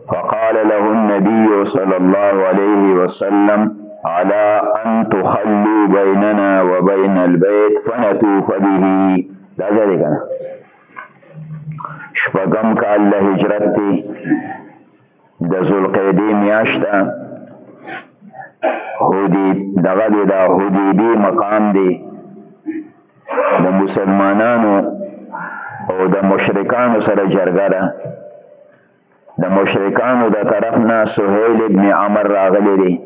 فقال له النبي صلى الله عليه وسلم على أن تخلوا بيننا وبين البيت فنطوف به. دا ځای کنه شپږم کال له هجرت دی، د ذوالقعدې میاشت ده، دغه د حدیبی مقام دی، د مسلمانانو او د مشرکانو سره جرګه ده. د مشرکانو د طرف نه سهیل ابن عمر راغلی دی،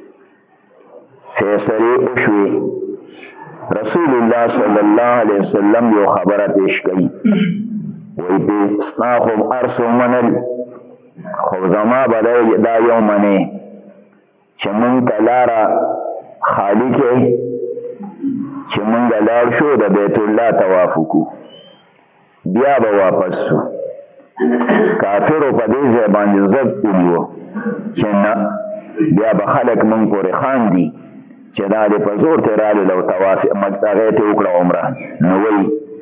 فیصلې وشوې. رسول الله صلی الله علیه وسلم یو خبره پیش کړي، وایي ستا خو هر څه ومنل، خو زما به دا یو منې چې مونږ ته لاره خالي کړې چې مونږ لاړ شو د بیت الله طواف وکړو، بیا به واپس شو. کافرو په دې ځای باندې ضد ونیو چې نه، بیا به خلک مونږ پورې خاندي چې دا دې په زور ترې رالل او طواف هغې ته وکړه عمره. نو وایي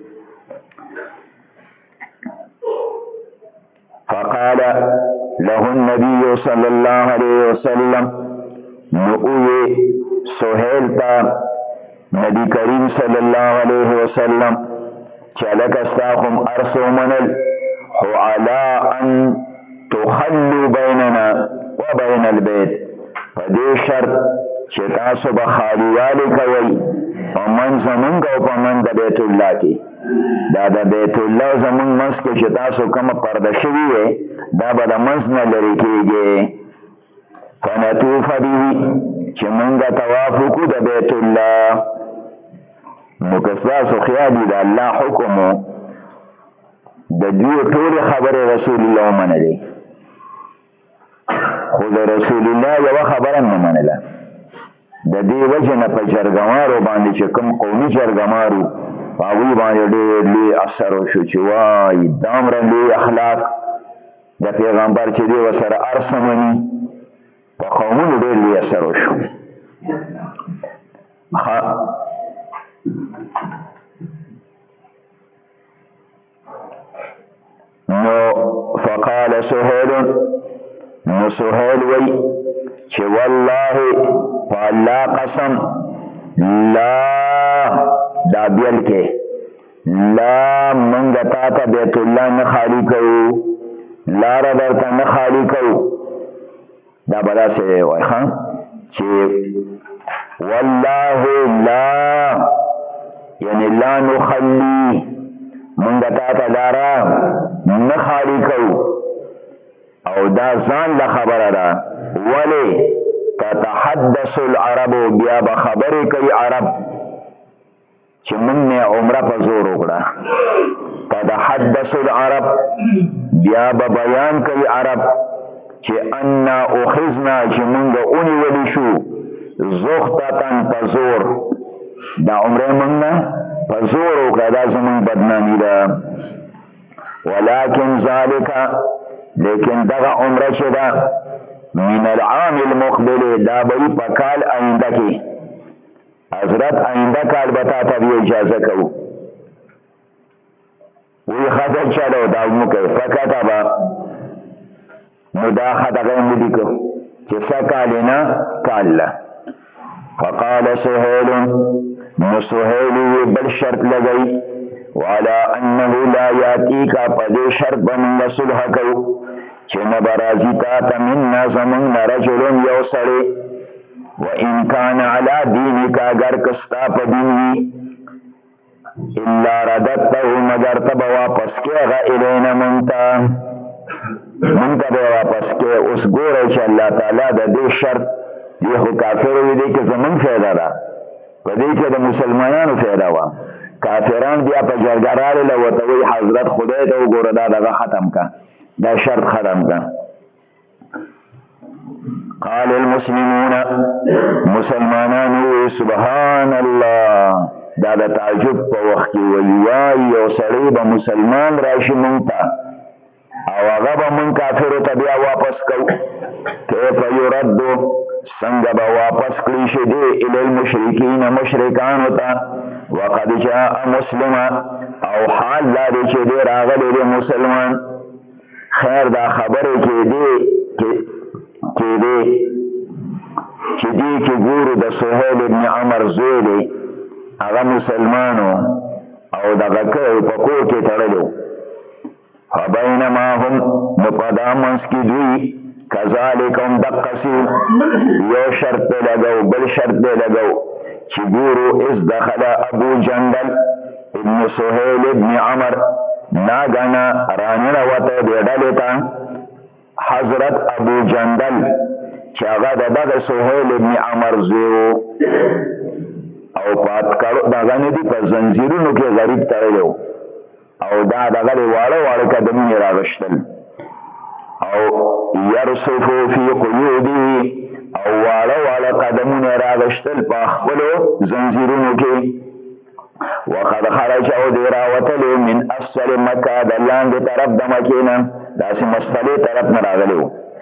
فقال له النبي صلى الله عليه وسلم، نؤوي سهيل تا نبی کریم صلی الله علیه وسلم چلک استاخم ارسو منل هو على ان تخلوا بيننا وبين البيت، فدې شرط چې تاسو به خالیوالی کوئ په منځ زمونږ او په منځ د بیت الله کې. دا د بیت الله زمونږ منځ کې چې تاسو کومه پرده شوي وې دا به د منځ نه لرې کېږي. فنطوف به، چې مونږ طواف وکړو د بیت الله. نو که ستاسو خیال وي د الله حکم د دوی ټولې خبرې رسول الله ومنلې، خو د رسول الله یوه خبره نه منله. د دې وجه نه په جرګمارو باندې چې کوم قومي جرګمارو په هغوی باندې ډېر لوی اثر وشو چې وایي دامره لوی اخلاق د پیغمبر چې دی ورسره هر څه مني، په قومونو ډېر لوی اثر وشو. نو فقال سهيل، نو سهيل وی چې والله فالله قسم لا دا بیل کې لا منګ تا ته بیت الله نه خالی کوو، لاره درته نه خالی کوو. دا به داسې وایي چې والله لا یعنی لا نخلی، منګ تا ته لاره نه خالی کوو. او دا ځان له خبره ده، ولی تتحدث العرب، بیا به خبرې کوي عرب چې موږ نه عمره په زور وکړه. تتحدث العرب، بیا به بیان کوي عرب چې انا اخذنا، چې موږ ونیولی شو زختتن په زور، دا عمره موږ نه په زور وکړه، دا زموږ بدنامي ده. ولكن ذلك، لیکن دغه عمره چې ده من العام المقبل، دا به په کال آینده کې، حضرت آینده کال به تا ته اجازه کوو. وی خطر چلو دا مکه فکتب، نو دا خطر ملیکو چې سکالنا کالا. فقال سهيل، نو سهيل بل شرط لگئی وعلى انه لا ياتيك، پدې شرط باندې صلح کو چې نه برازي تا ته من زمون رجل یو سړی، وان كان على دينك، اگر کستا په دین وي، الا رددته، مگر ته به واپس کېږه الینا مونته به واپس کې. اوس ګوره چې الله تعالی د دې شرط دی خو کافر وي دی کې زمون فایده ده، په دې کې د مسلمانانو فایده وه. کافران بیا په جرګه راغله ورته وایي حضرت خدای ته وګوره دا دغه ختم که، دا شرط ختم که. قال المسلمون، مسلمانان وی سبحان الله، دا د تعجب په وخت کې وی یو سړی به مسلمان راشي مونږ ته او هغه به مونږ کافرو ته بیا واپس کوو. کیف یردو، څنګه به واپس کړی شي دی الی المشرکین، مشرکانو ته. وقد جاء مسلما، او حال دا دی چې دی راغلی دی مسلمان. خیر دا خبره کې دی چې دی کې ګورو د سهیل ابن عمر زوی دی هغه مسلمانو او دغه په کور کې تړلو فبینما هم مقدامنس کی دوی کذالک هم دقسی یو شرط لگو بل شرط لگو چی گورو از دخل ابو جندل ابن سهیل ابن عمر ناگانا رانینا وطا بیدالتا حضرت ابو جندل چی اغا دا سهیل ابن عمر زیو او پات کرو داغانی دی پا زنزیرونو که غریب ترلو او دا دغلی واړه قدمونه راغشتل او یرصفو فی قیودی او واړه قدمونه راغشتل په خپلو زنجیرونو کې وقد خرج او دی راوتلو من اسفل مکه د لاندې طرف د مکې نه داسې مستلې طرف نه راغلو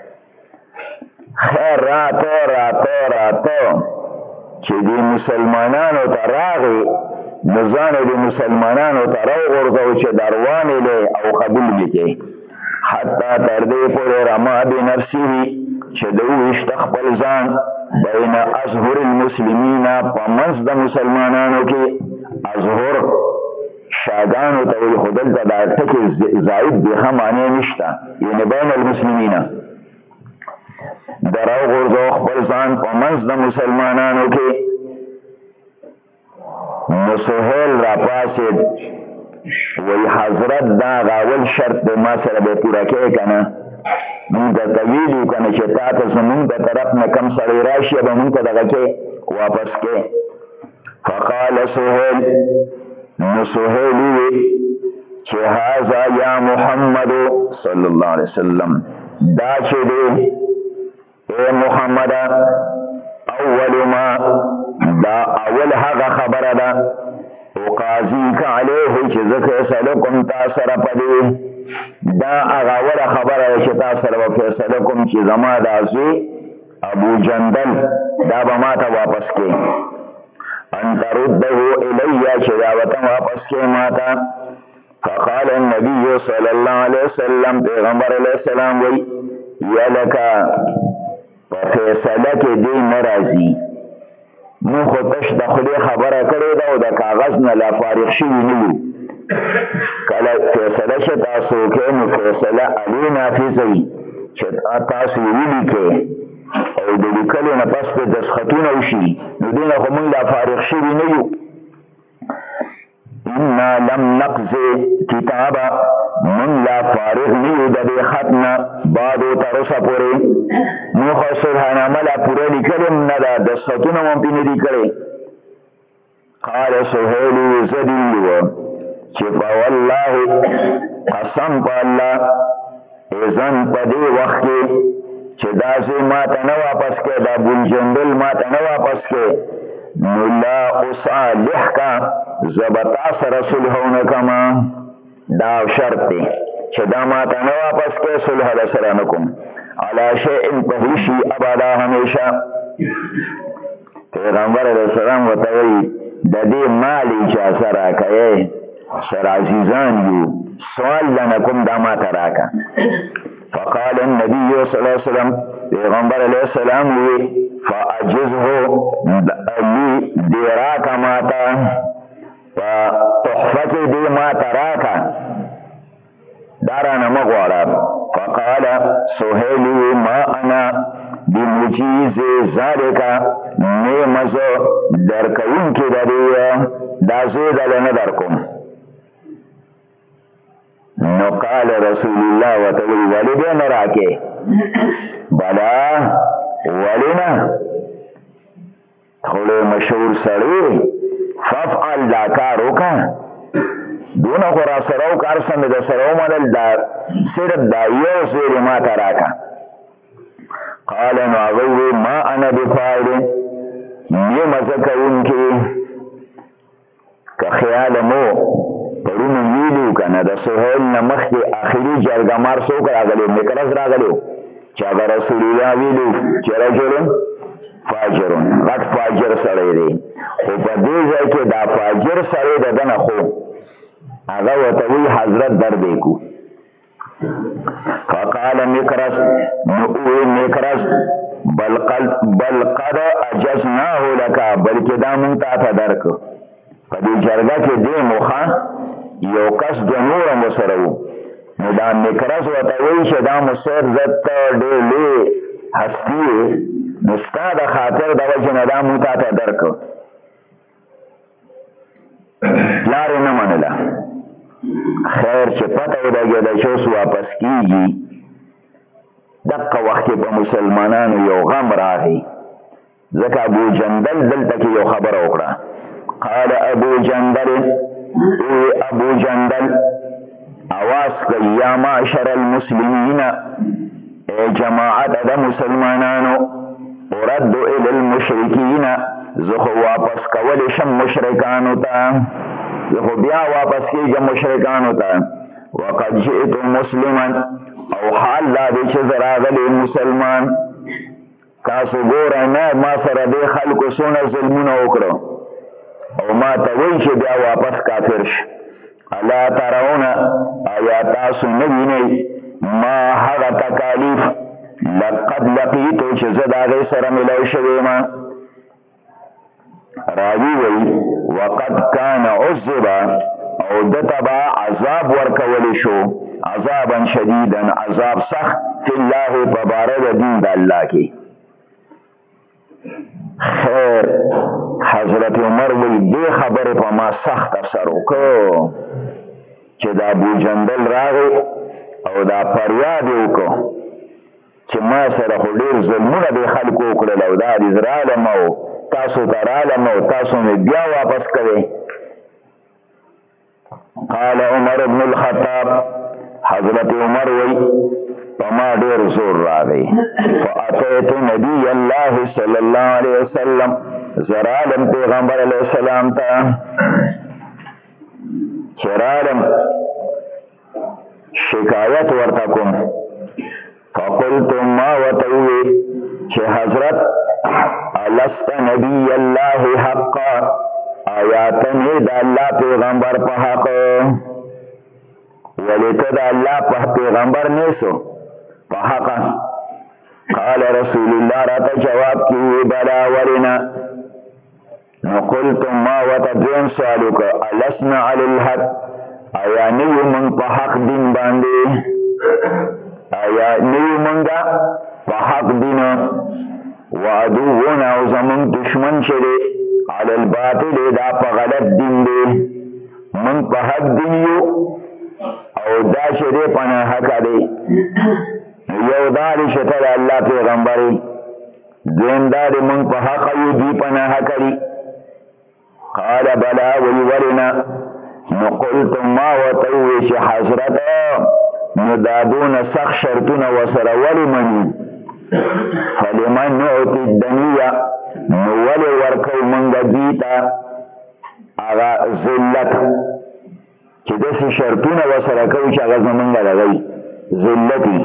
خیر راته چې دی مسلمانانو ته راغی نزانه دی مسلمانانو ته راو غرزو چې دروانې له او قبول وکړي حتی تر دې پورې رما بنفسه چې دوی استخبل ځان بین ازهر المسلمین پمنځ د مسلمانانو کې ازهر شاګانو ته وي خدل ته دا ټکي زائد به هم معنی نشته یعنی بین المسلمین دراو غرزو خپل ځان پمنځ د مسلمانانو کې نو سهیل را پاسید وی حضرت دا غاول شرط د ما سره به پورا کې کنه مونږ ته ویلو کنه چې تاسو زمونږ د طرف نه کم سړی راشي به مونږ ته دغه کې واپس کې فقال سهیل نو سهیل وی چې هاذا یا محمد صلی الله علیه وسلم دا چې دی اے محمد اول ما دا اول هغه خبره ده او قاضی کا علیه چې زکه سلکم تاثر پدې دا هغه اول خبره چې تاثر وکړه کوم چې زما د ازوی ابو جندل دا به ما ته واپس کې ان ترده الی چې دا وته واپس کې ما ته فقال النبي صلی الله علیه وسلم پیغمبر علیه السلام وی یا لکا فیصله کې دی ناراضي نو خو تش د خدای خبره کړې ده او د کاغذ نه لا فارغ شوی نه یو کله فیصله چې تاسو کې نو فیصله علی نافذوي چې تاسو ولیکئ او د لیکلو نه پس په دسخطونه وشي نو دینه خو موږ لا فارغ شوی نه یو ان لم نقضي کتابا من لا فارغ نیو د دې ختمه بعدو تر اوسه پورې نو خو سبحانه لا پوره لیکلم نه دا د ستونه مون پینې لیکلې قال سهيل زدي چې والله قسم بالله اذن په دې وخت چې دا زه ما ته نه واپس کې دا بول جندل ما ته نه واپس کې نو لا اصالح کا زبتا سره صلحونه کما دا شرط دی چې دا ما ته نه واپس کې صلح سره نکوم علی شیء فهشی ابدا همیشه پیغمبر علیہ السلام وتوی د دې مال اجازه راکړي سر عزیزان یو سوال لنکم دا ما ته راکا فقال النبي صلی الله علیه وسلم پیغمبر علیہ السلام وی فاجزه لی دیراکا ماتا تحفت دی ماتا راکا دارانا مغوارا فقال سهیلی ما انا بمجیز ذالکا نیمزو درکون کی داری دازو دلن درکم نو قال رسول الله وتعالى والدین راکے بلا ولنا خلو مشهور سړی ففعل دا کارو کا دونه خورا سراو کار سم د سراو مدل دا صرف دا یو سوری ما تراکا قال نعوذ ما انا بفاعل نیم زکون کی که خیال مو پرونو ویلو کنه د سهیل نمخ کی آخری جرگمار سوک راغلیو مکرز راغلیو چه اگر رسول اللہ ویلو چه رجلن فاجرون غٹ فاجر سره دی خو په دې ځای کې دا فاجر سره د دنه خو هغه وتوی حضرت در دیکو فقال مکرس نؤوی مکرس بل قد اجزناه لکا بلکې دا مونږ ته درک په دې جرګه کې دې موخه یو کس د نورم وسره وو نو دا مکرس ورته وایي چې دا مسیر زت ډېر لوی هستي نو ستا د خاطر د وجې نه دا مونږ ته درک پلار یې نه منله خیر چې پته ولګېده چې اوس واپس کېږي دقه وخت کې په مسلمانانو یو غم راغی ځکه ابو جندل دلته کې یو خبره وکړه قال ابو جندل ابو جندل اواز کوي یا معشر المسلمین ای جماعت د مسلمانانو ارد الى المشرکین زه خو واپس کولی شم مشرکانو ته زه خو بیا واپس کېږم مشرکانو ته وقد جئت مسلما او حال دا دی چې زه راغلی مسلمان تاسو ګوره نه ما سره دې خلکو څونه ظلمونه وکړو او ما ته وایي چې بیا واپس کافر شي الا ترون آیا تاسو نه وینئ ما هغه تکالیف لقد لقیتو چې زه د هغې سره ملو شوی یم راوی وی وقد کان عذبا او دته به عذاب ورکولی شو عذابا شدیدا عذاب سخت فی الله په باره د دین د الله کې خیر حضرت عمر وی دې خبرې په ما سخت اثر وکړو چې دا ابو جندل راغی او دا فریاد یې وکړو چې ما سره خو ډېر ظلمونه دې خلکو وکړل او دا دې زه رالم او تاسو ته رالم او تاسو مې بیا واپس کوئ قال عمر بن الخطاب حضرت عمر وی فما ډېر زور راغی فاتیت نبی الله صلی الله علیه وسلم زرالم پیغمبر علیه السلام ته چرالم شکایت ورته کوم فقلت ما وتوی چې حضرت الست نبی الله حقا آیاتنی دا اللہ پیغمبر پا حق ولیتا دا اللہ پا پیغمبر نیسو پا حق قال رسول اللہ راتا جواب کی بلا ورنا نقلتم ما وتدین سوالوک الاسنا علی الحق آیا نیو من پا حق دین باندے آیا نیو منگا پا حق دین وعدونا او زمن دشمن شده علی الباطل دا پا غلط دین دے من پا حق دین یو او دا شده پنا حق دے یو داری شتر اللہ پیغمبری دین داری من پا حق یو دی پنا حق دی قال بلا ویورنا نقلت ما وطویش حضرتا ندادون سخ شرطون وسرول منی فلمن نعطی الدنیا نولی ورکو منگا دیتا اغا ذلت چی دسی شرطون وسرکو چی اغا زمنگا لغی ذلتی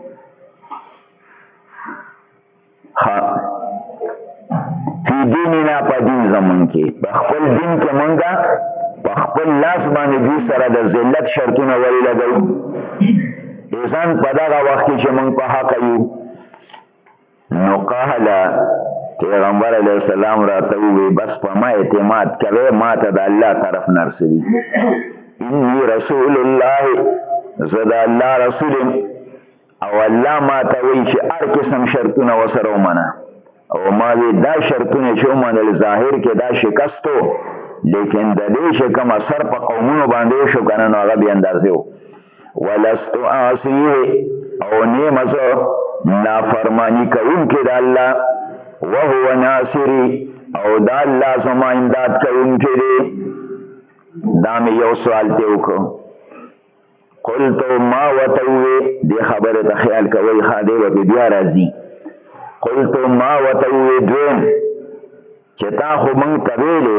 فی دیننا پا دین زمن کی بخپل دین کے منگا بخپل لاس باندې دی سره د ذلت شرطونه وری لګو انسان په دغه وخت کې چې موږ په حق یو نو قال پیغمبر علیه السلام راته وی بس په ما اعتماد کوي ما ته د الله طرف نرسي انی رسول الله زدا الله رسول او الله ما ته وی چې هر قسم شرطونه وسره ومنه او ما وی دا شرطونه چې ومنل ظاهر کې دا شکستو لیکن د دې چې کوم اثر په قومونو باندې شو کنه نو هغه به اندازو ولست عاصیه او نیمه نافرمانی کوونکی د الله وهو ناصری او د الله زما امداد کوونکی دی دا مې یو سوال ته وکړو قلت ما وتوي دی خبره ته خیال کوي خاده و بیا راځي قلت ما وتوي دوم چې تا خو مونږ ته ویلې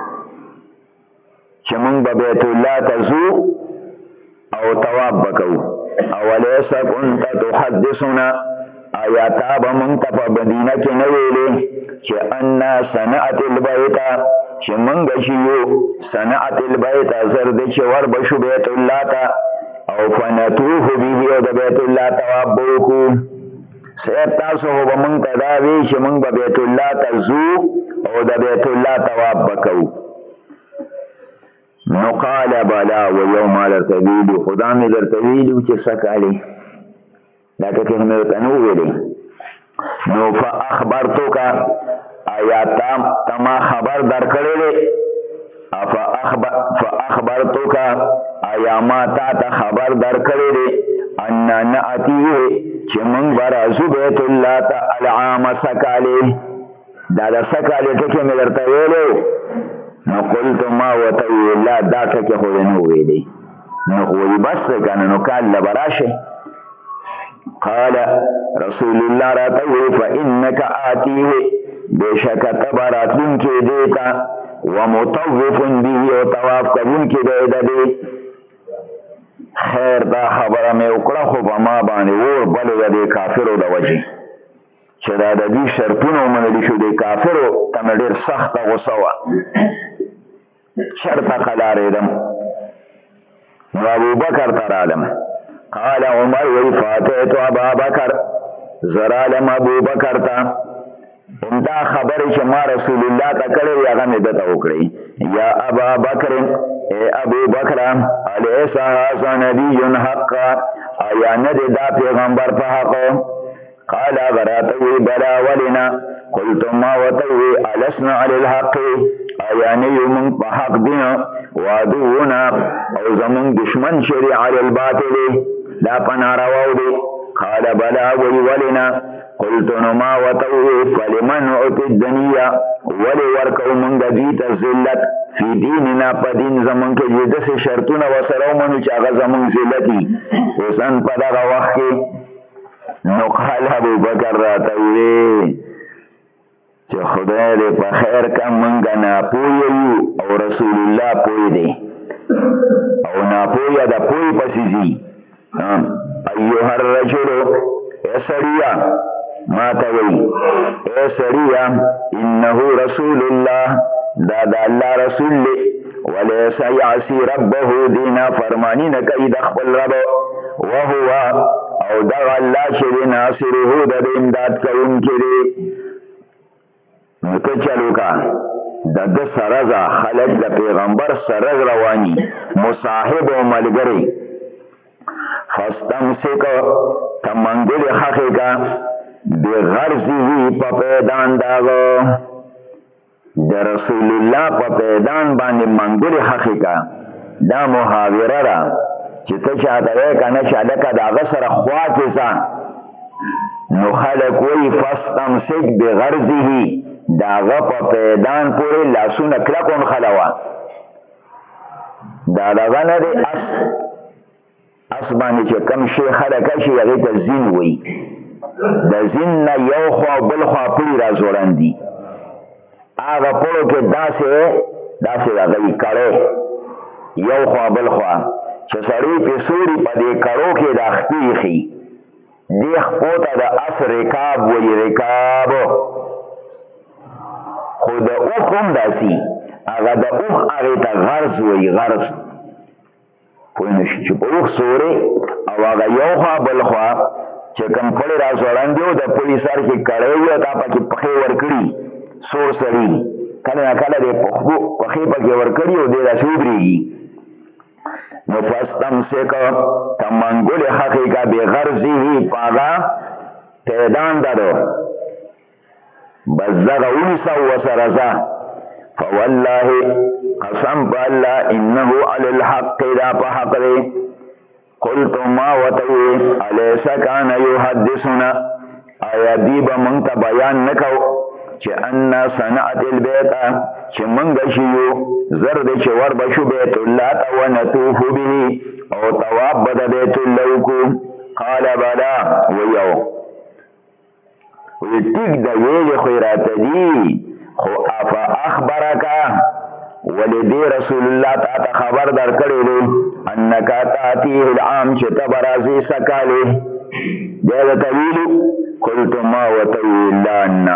چې مونږ به بیت الله ته ځو او طواف وکړو اولیس كنت تحدثنا آیا تا به مونږ ته په مدینه کې نه ویلې چې ان صنعت البیت چې مونږ چې یو صنعت البیت زر دې چې ور بشو بیت الله ته او فنطوف به او د بیت الله طواف وکړو. سیر تاسو هو به مونږ ته دا وی چې مونږ به بیت الله ته ځو او د بیت الله طواف وکړو. نو قال بلا و یوم درته ویلو خدا مې درته ویلو چې څه کالې دا ټکي مې ورته نو ویلې. نو فاخبرتک آیا تما خبر درکړلې فاخبرتک آیا ما تا ته خبر درکړلې ان ناتیه چې مونږ برازو بیت الله ته العام سکالې دا د سکالې ټکي مې درته ویلو. نو قلت ما وتوی لا دا ټکي خو نه ویلې. نو خو بس کنه نو کال لبراشه. قال رسول الله راتوی فإنك آتيه بشک تبراتون کې دیتا ومطوف به او طواف کوون کې دی. خیر دا خبره مې وکړه خو په ما باندې ور بل د کافرو د وجه چې دا د دې شرطونه ومنل شو د کافرو تم ډیر سخت غوسه وا شرط قلاریدم. نو ابو بکر ترالم قال عمر وی فاتحت ابا بکر زرالم ابو بکر تا انتا خبر چې ما رسول الله تا کړی هغه مې دته وکړي. یا ابا بکر اے ابو بکر الیس هذا نبی حق آیا نه دا پیغمبر په حق؟ قال غراتوی بلا ولنا قلت ما وتوی السنا علی الحق آیا نه یوم په حق دین وادونا او زمون دشمن شری علی الباطل لا پنارواو دی. قال بلا ولنا قلت نما وتوی فلمن اعطي الدنيا ولی ورکو منگ دیت الزلت فی دیننا پا دین زمان که جدس شرطون وسرو منو چاگا زمان زلتی وسن پا دغا وقت نو قال ابو بکر راتوی چه خدای دی پا خیر کم منگا ناپویو او رسول اللہ پوی دی او ناپوی دا پوی پسیزی ایوہ الرجل ایسریا ما توی اے سریا انه رسول الله دا الله رسول لی ولیس یعصی ربه دینا فرمانی نکی دخبل رب وهو او دغ اللہ شد ناصره دا امداد کون کری. نکا چلو کا دا سرزا خلق دا پیغمبر سرز روانی مصاحب و ملگری فستمسک تمنگل حقیقا بغرزی پا پیدان داغو در رسول اللہ پا پیدان باندې منگل حقیقا دا محاوره را چه تا چاہتا کنه چالکا داغا سر خواکسا نو خلق وی فستمسک بغرزی داغا پا پیدان پوری لاسون اکلکون خلوا داغا نده اسبانی چه کم شی خلقا شی یغیتا زین وی د زین نه یو خوا بل خوا پلی را زورندی هغه پلو کې داسې راغلی کړی یو خوا بل خوا چې سړی په سوري په دې کړو کې د اختی خي دې خپو ته د اس رکاب وی رکاب خو د اوخ هم داسي هغه د اوخ هغې ته غرز وی غرز پوه نه شي چې په اوخ سوري او هغه یو خوا بل خوا چې کم پړی را زوړاندې و د پړي سر کې کړی وي تا پکې پښې ورکړي سور سړي کله نه کله دې پښې پکې ورکړي او دې داسې وبرېږي. نو فاستمسک تمنګل حقیقه بغرضه پاغا پیدان دادو بس دغه ونیسه وسرزه فوالله قسم بالله انه علی الحق دا په حق دی. قلت ما وتوی الیس کان یحدثنا آیا دیب منگتا بیان نکو چه انا صنعت البیت چه منگ شیو زرد چه ور بشو بیت اللہ تا و نتوفو به او تواب بدا بیت اللہ کو. قال بلا ویو وی ٹک دا ویج خیرات دی خو افا اخبرکا ولی دی رسول اللہ تا خبر در کردی انکا تاتیه العام چه تبرازی سکالی دیده طویلو قلت ما وطوی لان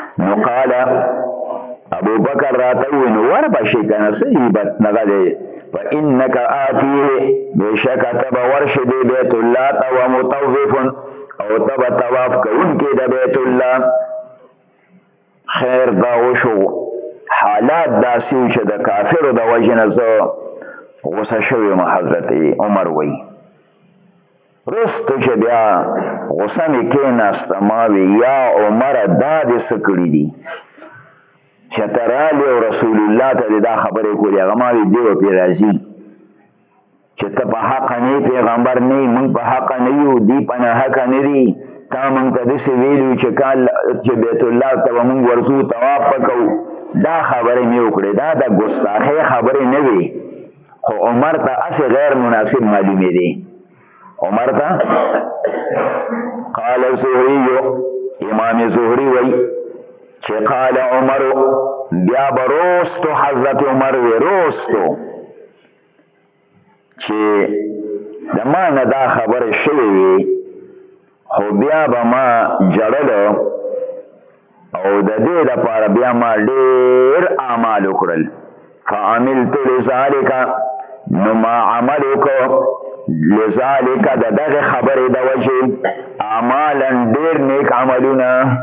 نقال ابو بکر راتوی نور بشی کنا صحیبت نغده فإنك آتيه بشک تب ورشد بیت اللہ تو مطوف او تب طواف کون کی د بیت اللہ. خیر دا وشو حالات داسیو چې د کافرو د وجنه زه غوسه شویم. حضرت عمر وی رستو چې بیا غوسه مې کېناسته ما وی یا عمر دا دې څه کړي دي چې ته راغلې او رسول الله ته دا خبرې کولې. هغه ما وی دی پرې راځي چې ته په حق نه پیغمبر نه موږ په حق نه یو دی په نه حق نه دي تا موږ ته داسې ویلو چې کال چې بیت الله ته موږ ورځو طواف وکړو. دا خبرې مې وکړې دا د ګستاخۍ خبرې نه وي خو عمر ته هسې غیر مناسب معلومې دي. عمر ته قال زهري امام زهري وی چې قال عمر بیا بروستو حضرت عمر وی روستو چې د ما نه دا خبره شوې وي خو بیا به ما جړل او د دې لپاره بیا ما ډېر اعمال وکړل. فعملت لذلك نو ما عمل وکړو لذلك د دغه خبرې د وجې اعمالا ډېر نیک عملونه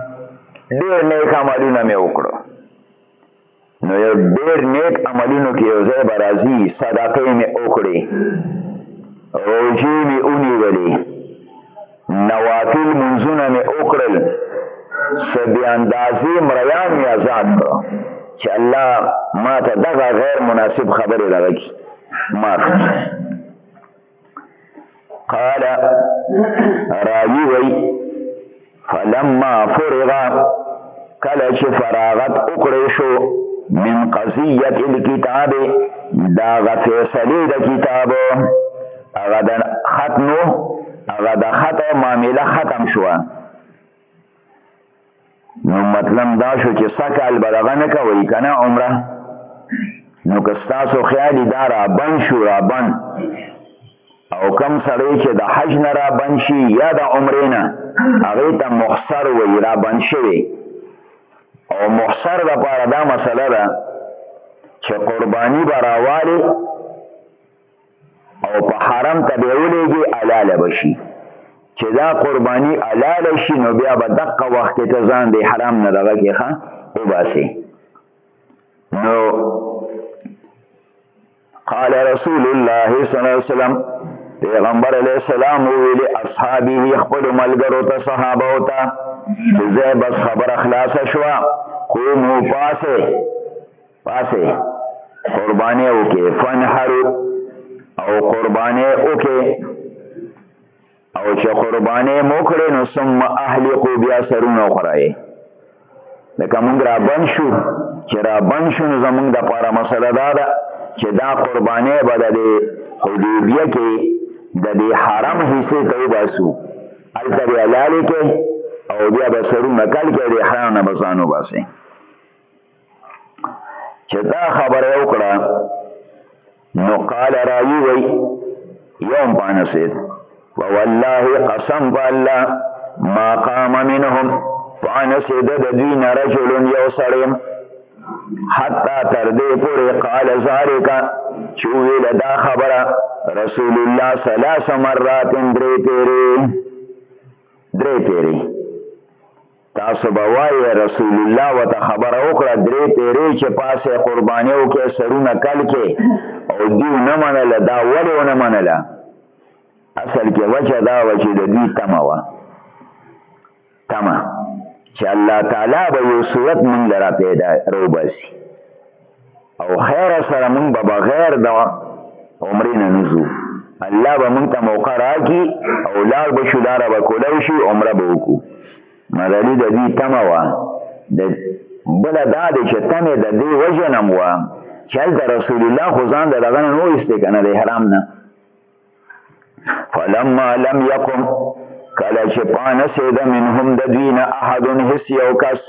مې وکړو. نو یو ډېر نیک عملونو کې یو ځای به راځي صدقې مې وکړې روژې مې ونیولې نوافل منځونه مې وکړل څه بې اندازې مریان مې آزاد کړو چې الله ما ته دغه غیر مناسب خبرې راوکړي معاف کړي. قال راوی وی فلما فرغ کله چې فراغت وکړې شو من قضیت الکتاب دا فیصله د کتاب هغه د ختمو هغه د ختم معامله ختم شو. نو مطلب دا شو چې سکال بلغه نه کوي کنه عمره نو که ستاسو خیالي دا را بند شو را بند او کم سړی چې د حج نه را بند شي یا د عمرې نه هغې ته محصر وي را بند شوی او محصر دپاره دا مسله ده چې قرباني به راوالي او په حرم ته به ولېږي حلاله به شي چې دا قرباني حلاله شي نو بیا به دقه وخت کې ته ځان د حرام نه دغه کې ښه وباسي. نو قال رسول الله صلی الله علیه وسلم پیغمبر علیہ السلام ویلی اصحابی خپل ملګرو ته صحابه ته چې زه بس خبر خلاصه شوه قومو پاسه قربانی وکي فنحرو او قربانی وکي او چې قربانی موکړي نو ثم اهلقوا بیا سرونه خورای لکه موږ را بند شو چې را بند شو نو زموږ د پاره مسله ده چې دا قربانی به د حدیبیه کې د دې حرم حصے ته وباسو هلته بیا لالې کې او بیا به سرونه کل کې د حرام نه به ځان وباسي. چې دا خبره وکړه نو قال راوی وی یوم پانسید والله قسم بالله ما قام منهم پانسید د دین رجل یو سړی حتی تر دې پورې قال ذالک چې ویل دا خبره رسول الله ثلاث مرات درې پیری تاسو به وایي رسول الله وته خبره وکړه درې پیری چې پاسه قرباني وکړي سرونه کل کې او دیو نه منله دا ولې ونه منله اصل کې وجه دا و چې د دوی تمه چې الله تعالی به یو صورت موږ لره پیدا روباسي او خیر سره موږ به بغیر د عمرې نه نځو الله به موږ ته موقع راکړي او لار به شو لاره به کولی شي عمره به وکړو. مدلي د دوی تمه وه بله دا دی چې تمې د دې وجه نه م وه چې هلته رسول الله خو ځان د دغه نه نو ایستې که نه د حرام نه. فلما لم یقم کله چې پانسېده منهم د دوی نه احد هیڅ یو کس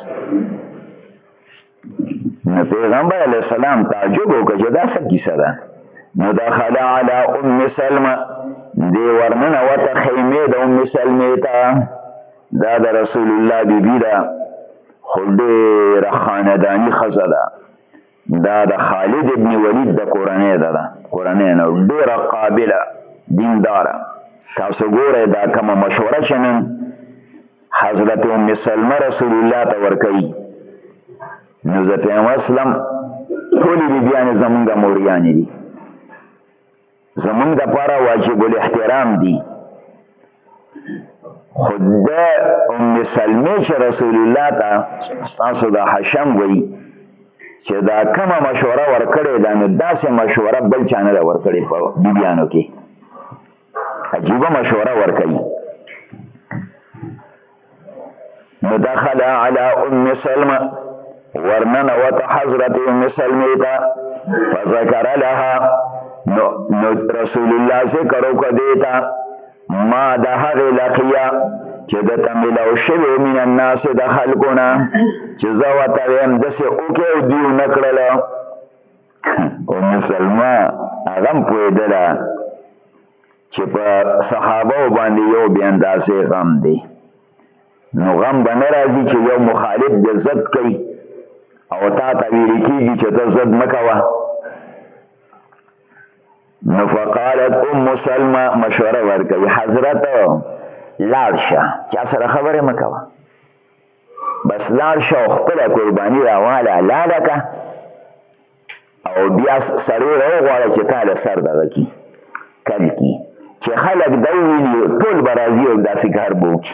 نو پیغمبر علیه السلام تعجب وکړه چې دا څه کیسه ده. نو دخل علی ام سلمه دی ورننوته خیمې د ام سلمې ته دا د رسول الله بیبي ده خو ډېره خانداني ښځه ده دا د خالد ابن ولید د کورنۍ ده کورنۍ نه ډېره قابله دینداره. تاسو ګورئ دا کومه مشوره چې نن حضرت ام سلمه رسول الله ته ورکوي، نو زه ته وسلم ټولې بیبیانې زمونږ موریانې دي، زمونږ دپاره واجب الاحترام دي. خو د ام سلمې چې رسول الله ته ستاسو د حشم وایي چې دا کومه مشوره ورکړې ده، نو داسې مشوره بل چا نه ده ورکړې په بیبیانو کې. عجیبه مشوره ورکوي. نو دخل علی ام سلمه، ورننوت حضرت ام سلمې ته، فذکر لها، نو رسول الله ذکر وکړ دې ته ما د هغې لقیه چې دته میلاو شوی من الناس د خلکو نه، چې زه ورته ویم داسې وکړې او دوی ونه کړله. ام سلمه هغه هم پوهېدله چې په صحابو باندې یو بې اندازې غم دی، نو غم به نه راځي چې یو مخالف د ضد کوي او تا ته ویل کېږي چې ته ضد مه کوه. نو فقالت ام سلمه مشوره ورکوي، حضرت لاړ شه، چا سره خبرې مه کوه، بس لاړ شه او خپله قرباني راواله لاله که، او بیا سړی راوغواړه چې تا له سر دغه کي کل کي، چې خلک دا وویني ټول به راځي او داسې کار به وکړي.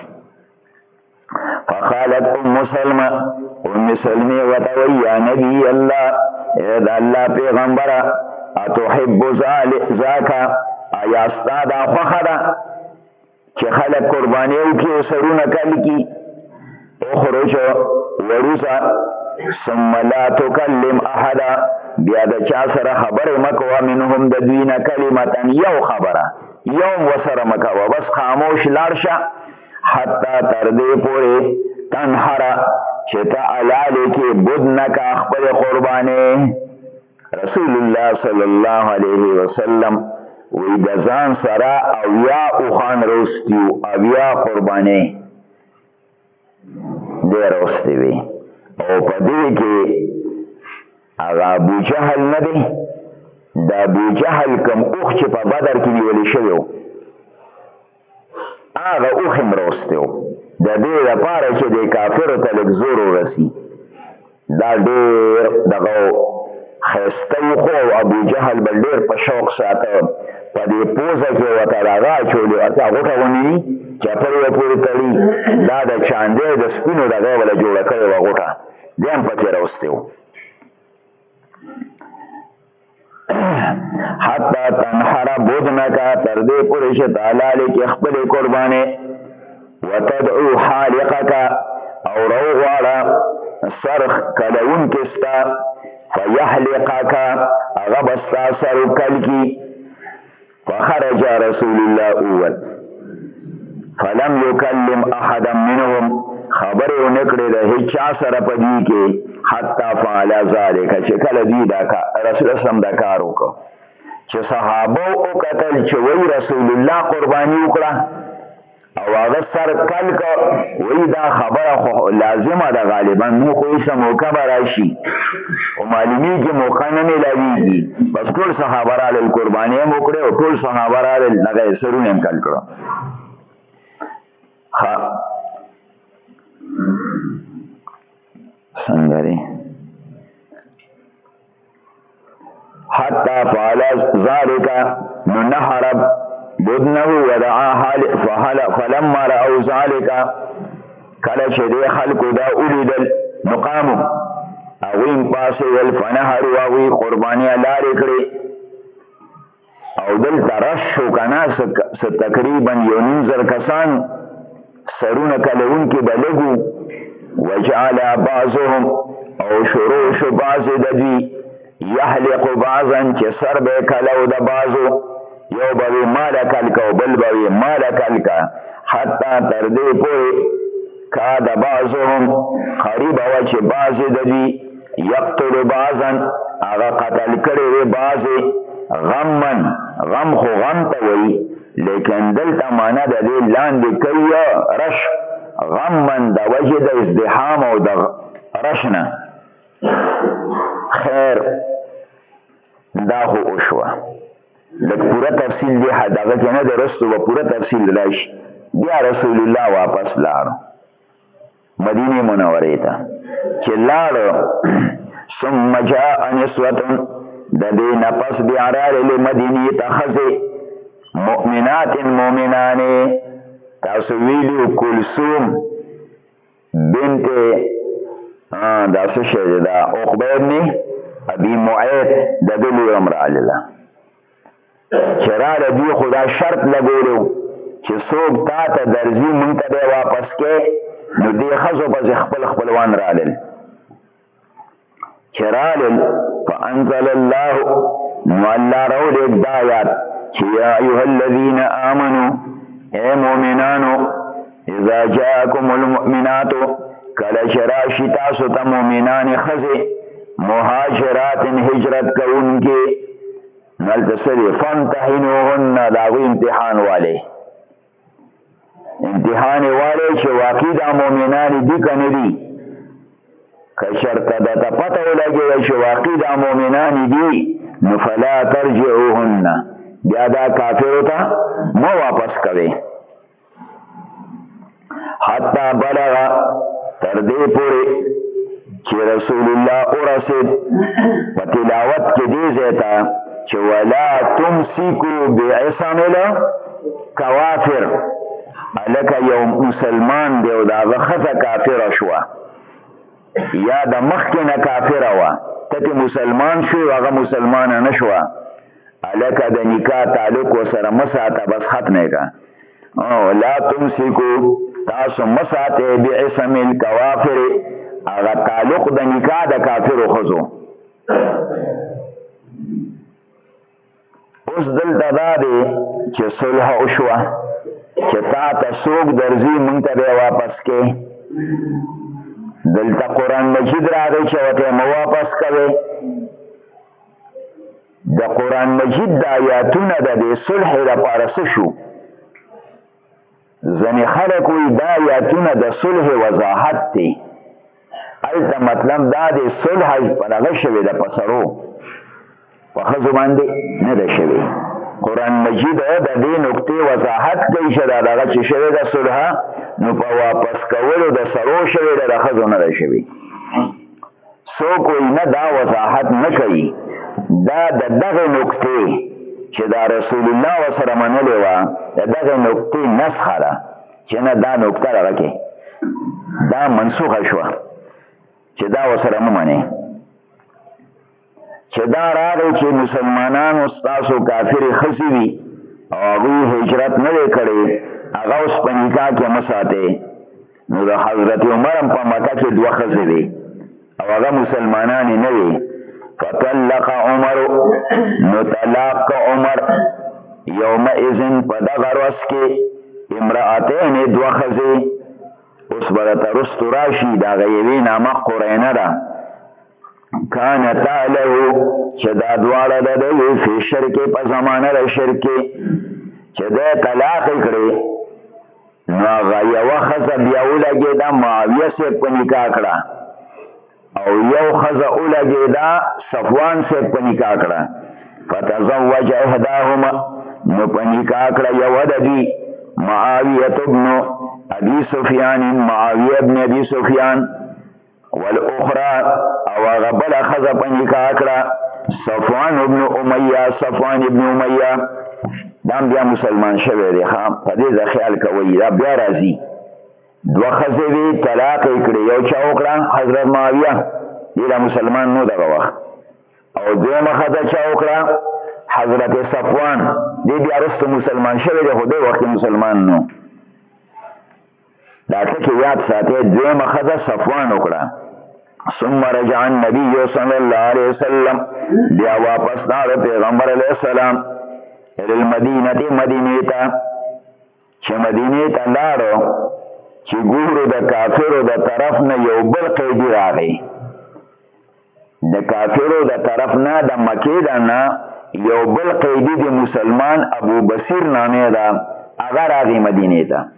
فقالت ام سلمه، ام سلمې ورته وایي یا نبي الله، ای د الله پیغمبره، اتحب ذاک، آیا ستا دا خوښه ده چې خلک قرباني وکړي او سرونه کل کي؟ اخرج وروځه، ثم لا تکلم احدا، بیا د چا سره خبرې مه کوه، منهم د دوی نه کلمتا، یو خبره یو ورسره مه کوه، بس خاموش لاړ شه، حتی تر دې پورې تنحره چې ته حلالې کې بدنکه خپل قربانې. رسول الله صلی الله علیه وسلم وی د ځان سره اویا اوښان روستي وو، اویا قربانې دې روستې وي، او په دې کې هغه ابو جهل نه دی، د ابو جهل کوم اوښ چې په بدر کې نیولې شوی و هغه اوښ هم روستی و، د دې لپاره چې د کافرو ته لږ زور ورسي. دا ډېر دغه ښایسته اوښ او ابو جهل به ډېر په شوق ساته، په دې پوزه کې ورته دغه اچولې، ورته غوټه غوندې وي چپړې یې پورې تړي، دا د چاندې د سپینو دغه وله جوړه کړې وه غوټه، دی هم پکې روستی و. حتی تنحر بدنکه، تر دې پورې چې ته حلالې کې خپلې قربانې، وتدعو حالقکه، او راوغواړه سر کلونکي ستا، فیحلقکه، هغه به ستا سر کل کي. فخرج رسول الله اول فلم یکلم احدا منهم، خبرې ونه کړې د هیچ چا سره په دې کې، حتی فعل ذلک، چې کله دوی دا رسول الله دا کار وکړ چې صحابه وکتل چې وی رسول الله قرباني وکړه او هغه سر کل که، وی دا خبره خو لازمه ده غالبا، نو خو ایسه موقع به راشي او معلومیږي موقع نه میلاویږي، بس ټول صحابه رالل قرباني هم وکړې او ټول صحابه رالل هغه سرونه هم کل کړه. څنګه دی حتی فعل ذلك، نو نحر بدنه ودعا فلما رأوا ذلك، کله چې دې خلکو دا ولیدل نو قامو، هغوی هم پاڅېدل، فنحروا، هغوی قرباني لارې کړې، او دلته رش شو که نه څه تقریبا 1,000 کسان سرونه کلونکي به لږ، وجعل بعضهم، او شروع شو بعضې د دوی، یحلق بعضا، چې سر به کلو د بعضو، یو به وي ماله کلکه او بل به وي ماله کلکه، حتی تر دې پورې کاد بعضهم، قریبه وه چې بعضې د دوی یقتل بعضا، هغه قتل کړی وي بعضې، غمن، غم خو غم ته وایي، لیکن دلته معنا د دې لاندې کوي رش، غمن د وجه د ازدحام او د رش نه. خیر دا خو وشوه. لک پورا تفصیل دی دغه کې نه د رستو به پورا تفصیل راشي. بیا رسول الله واپس لاړ مدینه منوره ته. چې لاړ ثم جاء نسوة د دې نفس بیا راغله مدینه ته خزه مؤمنات مؤمنان. تاسو ویلو کلثوم بنت دا څه شی دا عقبه ابن ابي معيط د دې امر الله چراله دی خدا شرط لګولو چې څوک تا ته درځي مونږ ته واپس کې نو دې خزو په خپل خپلوان رالل چرالل فانزل الله نو الله راولې د آیات چې یا ایها الذين امنوا اے مؤمنانو اذا جاءكم المؤمنات کله شراشی تاسو ته مؤمنان خزه مهاجرات هجرت کوونکې نل تسری فانتحنوهن داوی امتحان والے چې واقعي دا مؤمنان دي کنه دي که شرط د ته پته ولګي چې واقعي دا مؤمنان دي نو فلا ترجعوهن بیا دا کافرو ته مو واپس کوي حتی بلغ تر دې پورې چې رسول الله ورسید په تلاوت کې دې زیتا چې ولا تمسكوا بعصم الكوافر الکه یو مسلمان دی او دا غخه کافر شو یا د مخکنه کافر وا ته مسلمان شو هغه مسلمان نه شو الکه د نکاح تعلق سره مساته بس ختمه کا او لا تمسكوا تاسو مساته بعصم الكوافر هغه تعلق د نکاح د کافر خزو. اوس دلته دا دی چې صلح وشوه چې تا ته څوک درځي مونږ ته واپس کې دلته قرآن مجید راغی چې ورته مو واپس کوي. د قرآن مجید د آیاتونه د صلح لپاره څه شو؟ ځینې خلک وایي دا آیاتونه د صلح وضاحت دی. هلته مطلب دا دی صلح په دغه شوې ده په سرو په ښځو باندې نه ده شوې. قرآن مجید د دې نقطې وضاحت کوي چې دا دغه چې شوې ده صلح نو په واپس کولو د سرو شوې ده د ښځو نه ده شوې. څوک وایي نه دا وضاحت نه کوي دا د دغه نقطې چې دا رسول الله ورسره منلې وه د دغه نقطې نسخه ده چې نه دا نقطه دغه کې دا منسوخه شوه چې دا ورسره مه منې چې دا راغی چې مسلمانانو ستاسو کافرې ښځې وي او هغوی هجرت نه دی کړی هغه اوس په نکاح کې مه ساتئ. نو د حضرت عمر هم په مکه کې دوه ښځې وې او هغه مسلمانانې نه وې. فطلق عمر نو طلاق عمر یومئذ په دغه ورځ کې امرأتین دوه ښځې. اوس به درته رستو راشي د هغه یوې نامه قرینه ده کانتا له چې دا دواړه د دوی فی شرک په زمانه د شرک چې دی طلاق یې کړې نو هغه یوه ښځه بیا ولګېده معاویه صاحب په نکاح کړه او یو ښځه ولګېده صفوان صاحب په نکاح کړه. فتزوج احداهما نو په نکاح کړه یوه د دوی معاویه ابن ابي سفیان معاویه ابن ابي سفیان والاخرى او هغه بله ښځه په نکاح کړه صفوان ابن امیه صفوان ابن امیه دا بیا مسلمان شوی دی. په دې ځای خیال کوئ دا بیا راځي دوه ښځې وې طلاق یې کړې یو چا وکړه حضرت معاویه دې لا مسلمان نو دغه وخت او دویمه ښځه چا وکړه حضرت صفوان دې بیا وروسته مسلمان شوی دی خو دې وخت مسلمان نو. دا ټکي یاد ساتئ دویمه ښځه صفوان وکړه. ثم رجع النبي صلى الله عليه وسلم بیا واپس لاړ پیغمبر علیه السلام الى المدینه مدینې ته چې مدینې ته لاړو چې ګورو د کافرو د طرف نه یو بل قیدي راغی. د کافرو د طرف نه د مکې ده نه یو بل قیدي د مسلمان ابو بصیر نامې ده هغه راغی مدینې ته.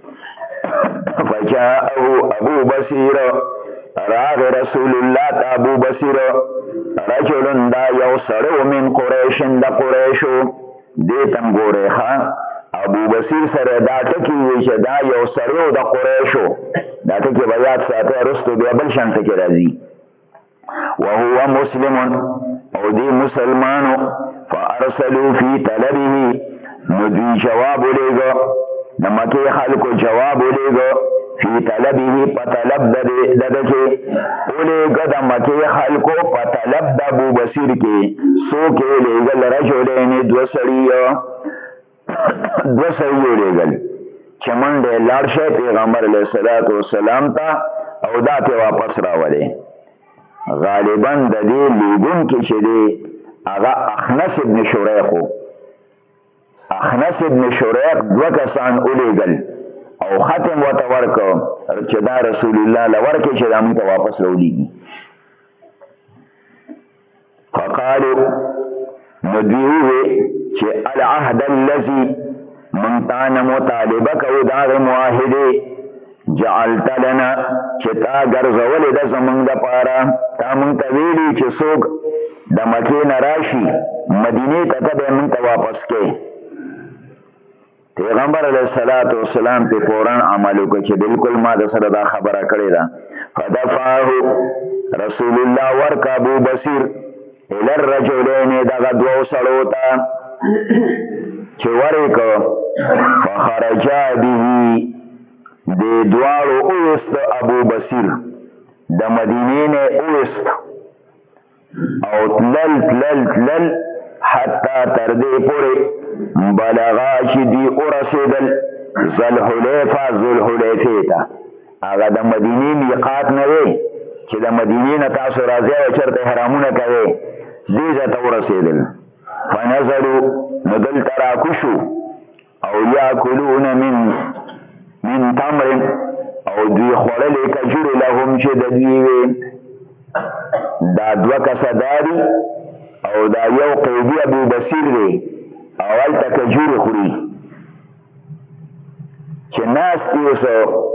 فجاءه ابو بصیر راغ رسول الله تا ابو بصیر رجل دا یو سړی من قریش د قریشو دې تم ګورې ښه ابو بصیر سره دا ټکي وی چې دا یو سړی د قریشو دا ټکي به یاد ساتئ رستو بیا بل شان ټکي راځي وهو مسلم او دی مسلمانو فارسلوا فی طلبه نو دوی جواب ولېږه د مکې خلکو جواب ولېږه فی طلبه په طلب دده کې ولېږه د مکې خلکو په طلب د ابو بصیر کې څوک یې ولېږل رجلین دوه سړي ولېږل چې منډې لاړ شي پیغمبر علیه الصلاة والسلام ته او دا ته واپس راولې غالبا د دې لیدونکي چې دی هغه اخنس ابن شریق و اخنس ابن شریق دوه کسان ولېږل او ختم ورته ورکړ چې دا رسول الله له ورکړي چې دا موږ ته واپس راولېږي فقالوا نو دوی ووې چې العهد الذي من تانه مطالبه کوو د هغې معاهدې جعلت لنا چې تا ګرځولې ده زمونږ دپاره تا مونږ ته ویلي چې څوک د مکې نه راشي مدینې ته ته به مونږ ته واپس کې پیغمبر علیه الصلاة والسلام په فوراً عمل وکړ چې بالکل ما د سره دا خبره کړې ده فدفعه رسول الله ورک ابو بصیر الى الرجلین دغه دوو سړو ته چې ورې فخرجا به د دوارو اوست ابو بصیر د مدینې نه اوست او تلل حتی تر دې پورې بلغا چې دی ورسېدل ذوالحلیفې ته هغه د مدینې میقات نه وی چې د مدینې نه تاسو راځئ او چېرته احرامونه کوئ دې ځای ته ورسېدل فنظروا نو دلته راکوشو او یاکلون من تمر او دوی خوړلې کجورې لهم چې د دوی وې دا دوه کسه داري او دا یو قیدي ابو بصیر دی او هلته کجورې خوري چې ناست دي اوس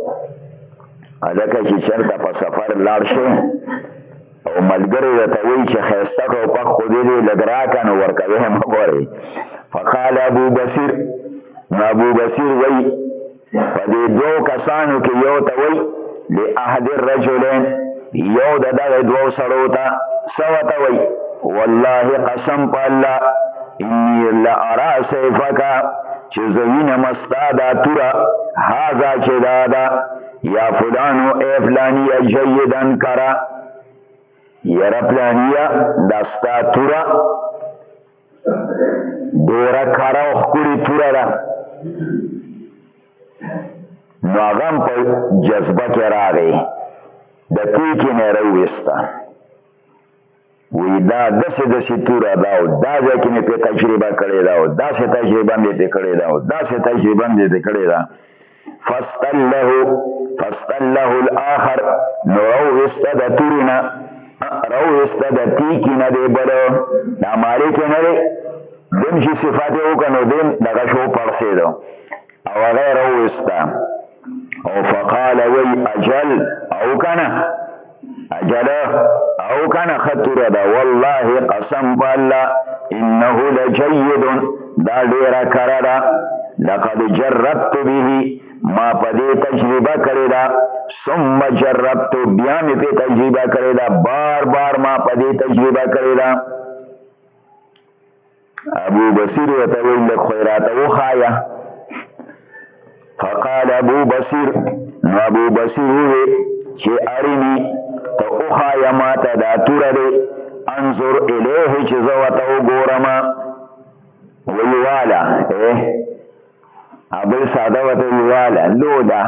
هلکه چې چېرته په سفر لاړ شي او ملګری درته وایي چې ښایسته ټوپک خو دې دی لږ راکړه نو ورکوې مه ګورئ فقال ابو بصیر نو ابو بصیر وایي په دې دوو کسانو کې یو ته وایي لاحد الرجلین یو د دغه دوو سړو ته څه ورته وایي والله قسم په الله انی لارا سیفک چې زه وینم ستا دا توره هذا چې دا ده یا فلانو ای فلانیه جیدا کرا یره پلانیه دا ستا توره ډېره کره او ښکلې توره ده نو هغه هم په جذبه کې راغی د پیکې نه یې راوویسته وی دا داسې توره ده او دا ځای کې مې پرې تجربه کړې ده او داسې تجربه مې پرې کړې ده او داسې تجربه مې پرې کړې ده فاستله الاخر نو راوویسته د تورې نه راوویسته د تیکې نه دی بل دا مالک نه دی دم چې صفات یې وکړه نو دم دغه شو پړسېده او هغه یې راوویسته او فقال وی اجل او کنه او کنه خطوره ده والله قسم بالله انه لجید دا ډیره کره ده لقد جربت به ما پدې تجربه کړې ده ثم جربت بیا مې په تجربه کړې ده بار ما پدې تجربه کړې ده ابو بصیر ورته ویل خیرات وخایا فقال ابو بصیر نو ابو بصیر وی چې ارینی ته وخایا ما ته دا توره دی انظر الیه چې زه ورته وګورم ویواله ابل ساده ورته ویواله لوده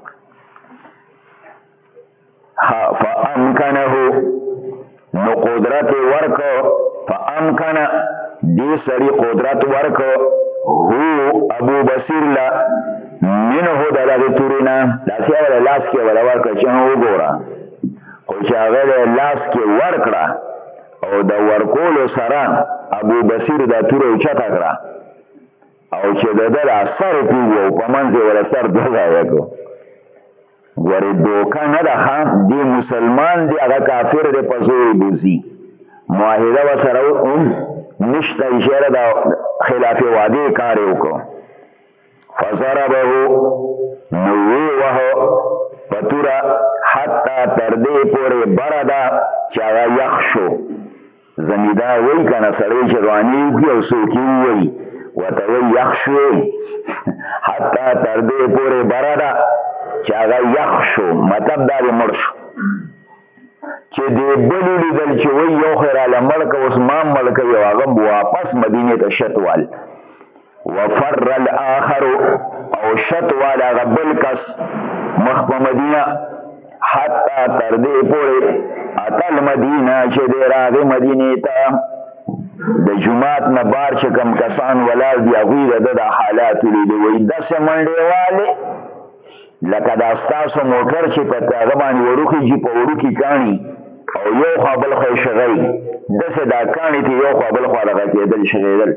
فامکنه نو قدرت ورکو فامکنه دی سری قدرت ورکو هو ابو بصیر لا منه دغه تورینا داسې ولا لاس کې ولا ورکړه چې وګوره خو چې هغه لاس کې ورکړه او د ورکولو سره ابو بصیر دا توره اوچته کړه او چې د ده سر پیږي په منځ یې ولا سر دوه ځایه کړو ګورې دوکه نه ده ښه دی مسلمان دی هغه کافر دی په زور یې بوځي معاهده ورسره نشته اشاره دا خلاف وعده کار وکړو. فضربه نو وهو پتورا حتی تر دې پورې بردا چې هغه یخ شو. زمیدار وی کنه سړی چې رواني وي او څوک وي ورته وی یخ شو حتی تر دې پورې بردا چې هغه یخ شو، مطلب دا دی مړ شو. چې دې بلو لیدل چې وی یو خیراله مړ که اوس ما مړ کوي او هغه واپس مدینې ته شتوال. وفر الاخر او شتوال هغه بل کس مخ په مدینه حتی تر دې پورې اتل مدینه چې دې راغی مدینې ته د جمعات نه بار چې کم کسان ولاړ دي هغوی د حالات لیدي. وایي داسې منډې والې لکه دا ستاسو موټر چې په هغه باندې وړوکي جي په وړوکي کاڼي او یو خوا بل خوا یې شغی، داسې دا کاڼي ته یو خوا بل خوا دغه کېدل شغېدل.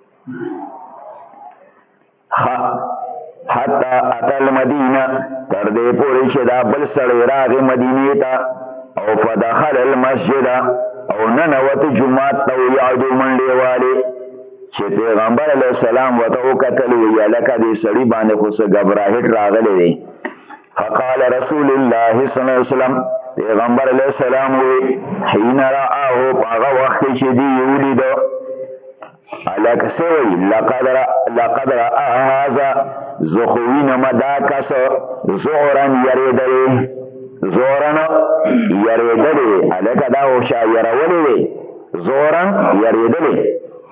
حتی اتل مدینه تر دې پورې چې دا بل سړی راغی مدینې ته او فدخل المسجد او ننوت جمعات ته یعدو منډې والې چې پیغمبر علیه السلام ورته وکتل ویې لکه دې سړي باندې خو څه ګبراهټ راغلی دی. فقال رسول الله صلی الله علیه وسلم پیغمبر علیه السلام وی حین رآه په هغه وخت کې چې دی یې ولیده لکه څه وی لقد رأى هذا زخوین مدا کس زورن یریدلی زورن یریدلی الکه دا وشا یرولی دی زورن یریدلی.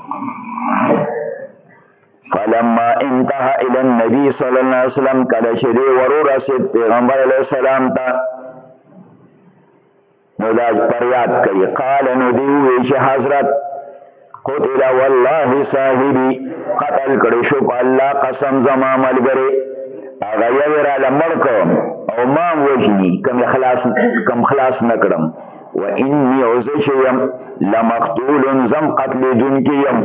فلما انتهى الى النبي صلی الله علیه وسلم کله چې دی ورورسید پیغمبر علیه السلام ته نو دا فریاد کوي. قال نو دی وی چې حضرت قتل والله صاحبی قتل کړي شو په الله قسم زما ملګری هغه یې را لمړ کوم او ما وجني کم خلاص نکړم. و انی عزشیم لمقتول زم قتل دون کیم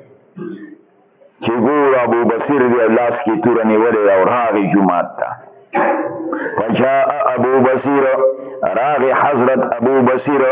چې ګور ابو بصیر دی لاس کی تور نیولې او راغی جمعات ته. فجاء ابو بصیر راغی حضرت ابو بصیر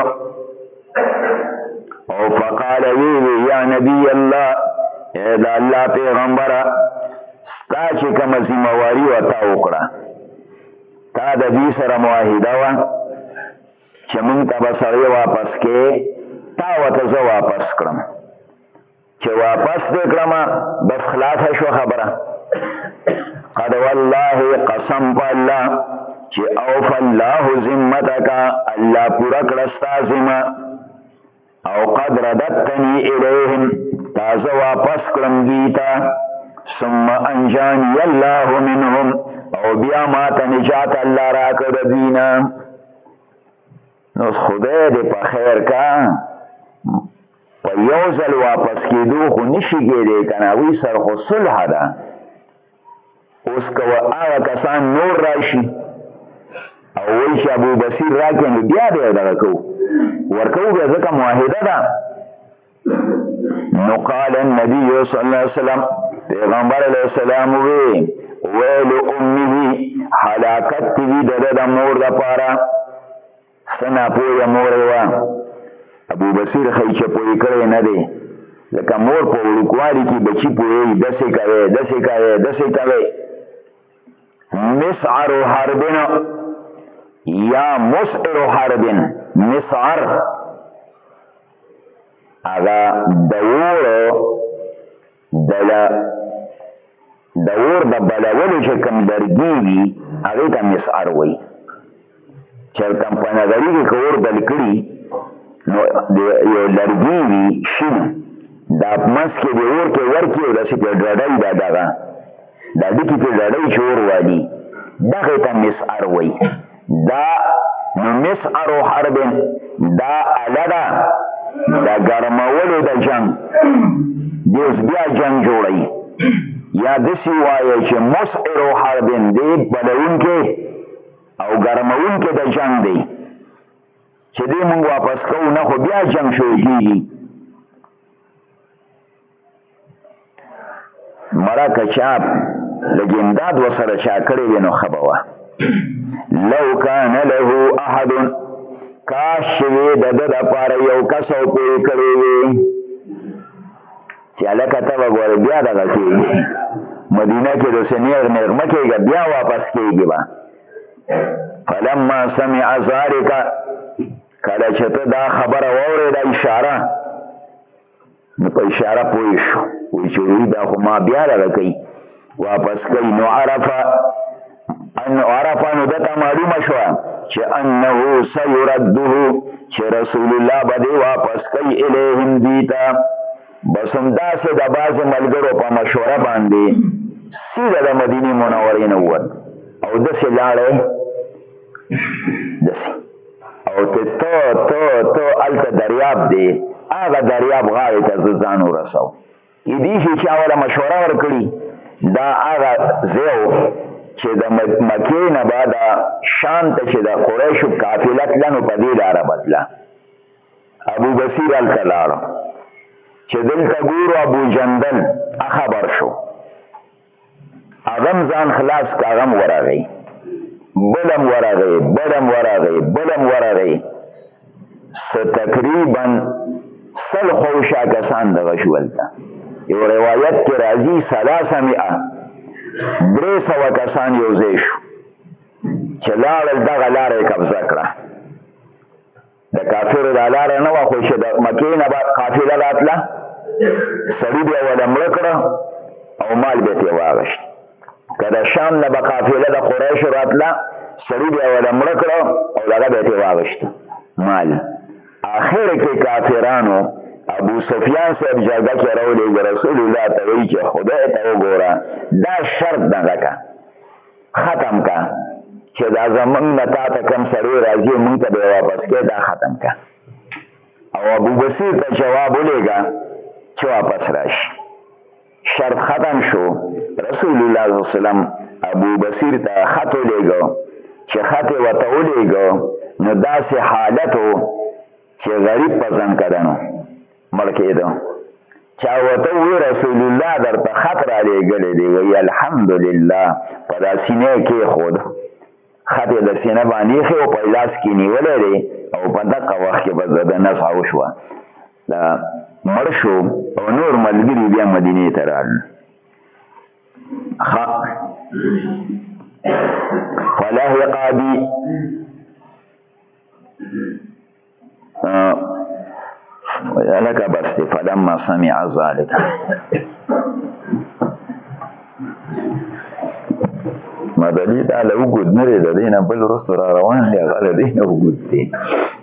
او فقال وی یا نبی الله دا الله پیغمبره ستا چې کومه ذمہواری ورته وکړه تا د دې سره معاهده وه چې مونږ ته به سړی واپس کې تا ورته زه واپس کړم چې واپس دې کړم بس خلاصه شو خبره. قد والله قسم په الله چې اوف الله ذمتک الله پورا کړه ستا ذمه او قد رددتنی الیهم تازه واپس کړم دیتا ثم انجانی الله منهم او بیا ما ته نجات الله راکړه دینا. نو خدای دې په خیر کا په یو ځل واپس کېدو خو نشي کېدی کنه وی سر خو صلح ده. اوس که هغه کسان نور راشي او وی چې ابو بصیر راکړي نو بیا دې دغه کوو ورکو بیا ځکه معاهده ده. نو قال النبي صلی الله علیه وسلم پیغمبر علیه السلام ویل امه حلاکت وی د مور د پاره سنا پوی مور وا ابو بصیر خیچه پوی کړي نه دی لکه مور په ورکوالي کې بچی پوی دسې کوي مسعر حربن یا مسعر حربن مسعر اغا دور د بلولو چې کم لرګي وي هغې ته مسعر وایي. چې کم په نظري کې که اور بل کړي نو یو لرګي وي شین دا منځ کې د اور کې ورکړي او داسې پرې ډډۍ دا دغه دا ډکي پرې ډډۍ چې اور والي دغې ته مسعر وایي. دا نو مسعر حربن دا اله ده دا ګرمولو د جنگ دی اوس بیا جنگ جوړوي یا داسې وایي چې مسعر حربن دی بلونکی او ګرمونکی د جنگ دی چې دی مونږ واپس کوو نه خو بیا جنگ شروع کېږي. مړه که چا لږ امداد ورسره چا کړی وي نو ښه به وه. لو کان له احد کاش وی د دپاره یو کس او پوی کړی وي چې هلکه ته به ګورې بیا دغه کېږي مدینه کې د سنیر نغمه کېږي بیا واپس کېږي به فلما سمع ذلک کله چې ته دا خبره واورېده اشاره نو په اشاره پوه شو وایي چې وایي دا خو ما بیا دغه کوي واپس کوي نو عرفه نو دته معلومه شوه چې انه سیرده چې رسول الله به دې واپس کوي الیهم دوی ته بس همداسې د بعضې ملګرو په مشوره باندې سیده د مدینې منورې نه ووت او داسې لاړی داسې او ته هلته دریاب دی هغه دریاب غاړې ته زه ځان ورسو کېدای شي چا وله مشوره ورکړي دا هغه ځای چې د مکې نه به د شام ته چې د قریشو قافله تله نو په دې لاره به تله ابو بصیر هلته لاړه چې دلته ګورو ابو جندل خبر شو هغه ځان خلاص که هغه ورغی بلم ورغی تقریبا سل خوشا کسان دغه شو هلته یو روایت کې راځي 300 کسان یو ځای شو چې لاړل دغه لاره یې قبضه کړه د کافرو دا لاره نه وه خو چې د مکې نه به قافله راتله سړي بیا وله مړه کړه او مال به ترې واغشت که د شام نه به قافله د قریشو راتله سړي بیا وله مړه کړه او دغه به ترې واغشت مال آخر کې کافرانو ابو سفیان صاحب جرګه کې راولېږه رسول الله ته وایي چې خدای ته وګوره دا شرط دغه که ختم که چې دا زمونږ نه تا ته کوم سړی راځي مونږ ته به واپس کې دا ختم که او ابو بصیر ته جواب ولېږه چې واپس راشي شرط ختم شو رسول الله صلی الله علیه وسلم ابو بصیر ته خط ولېږه چې خط یې ورته ولېږه نو داسې حالت و چې غریب په ځان کډنو مړ کېده چا ورته وویل رسول الله درته خط رالیږلی دی وایي الحمدلله په دا سینې کېښود خط یې د سینه باندې ایښی او په لاس کې نیولی دی او په دغه وخت کې به د نڅا وشوه دا مړ شو او نور ملګري بیا مدینې ته راغلل فلحق بي لك بس فلما سمع ذلك ما دلیل علی وګد نه دی د دینه بل رسول روان دی هغه دینه وګد دی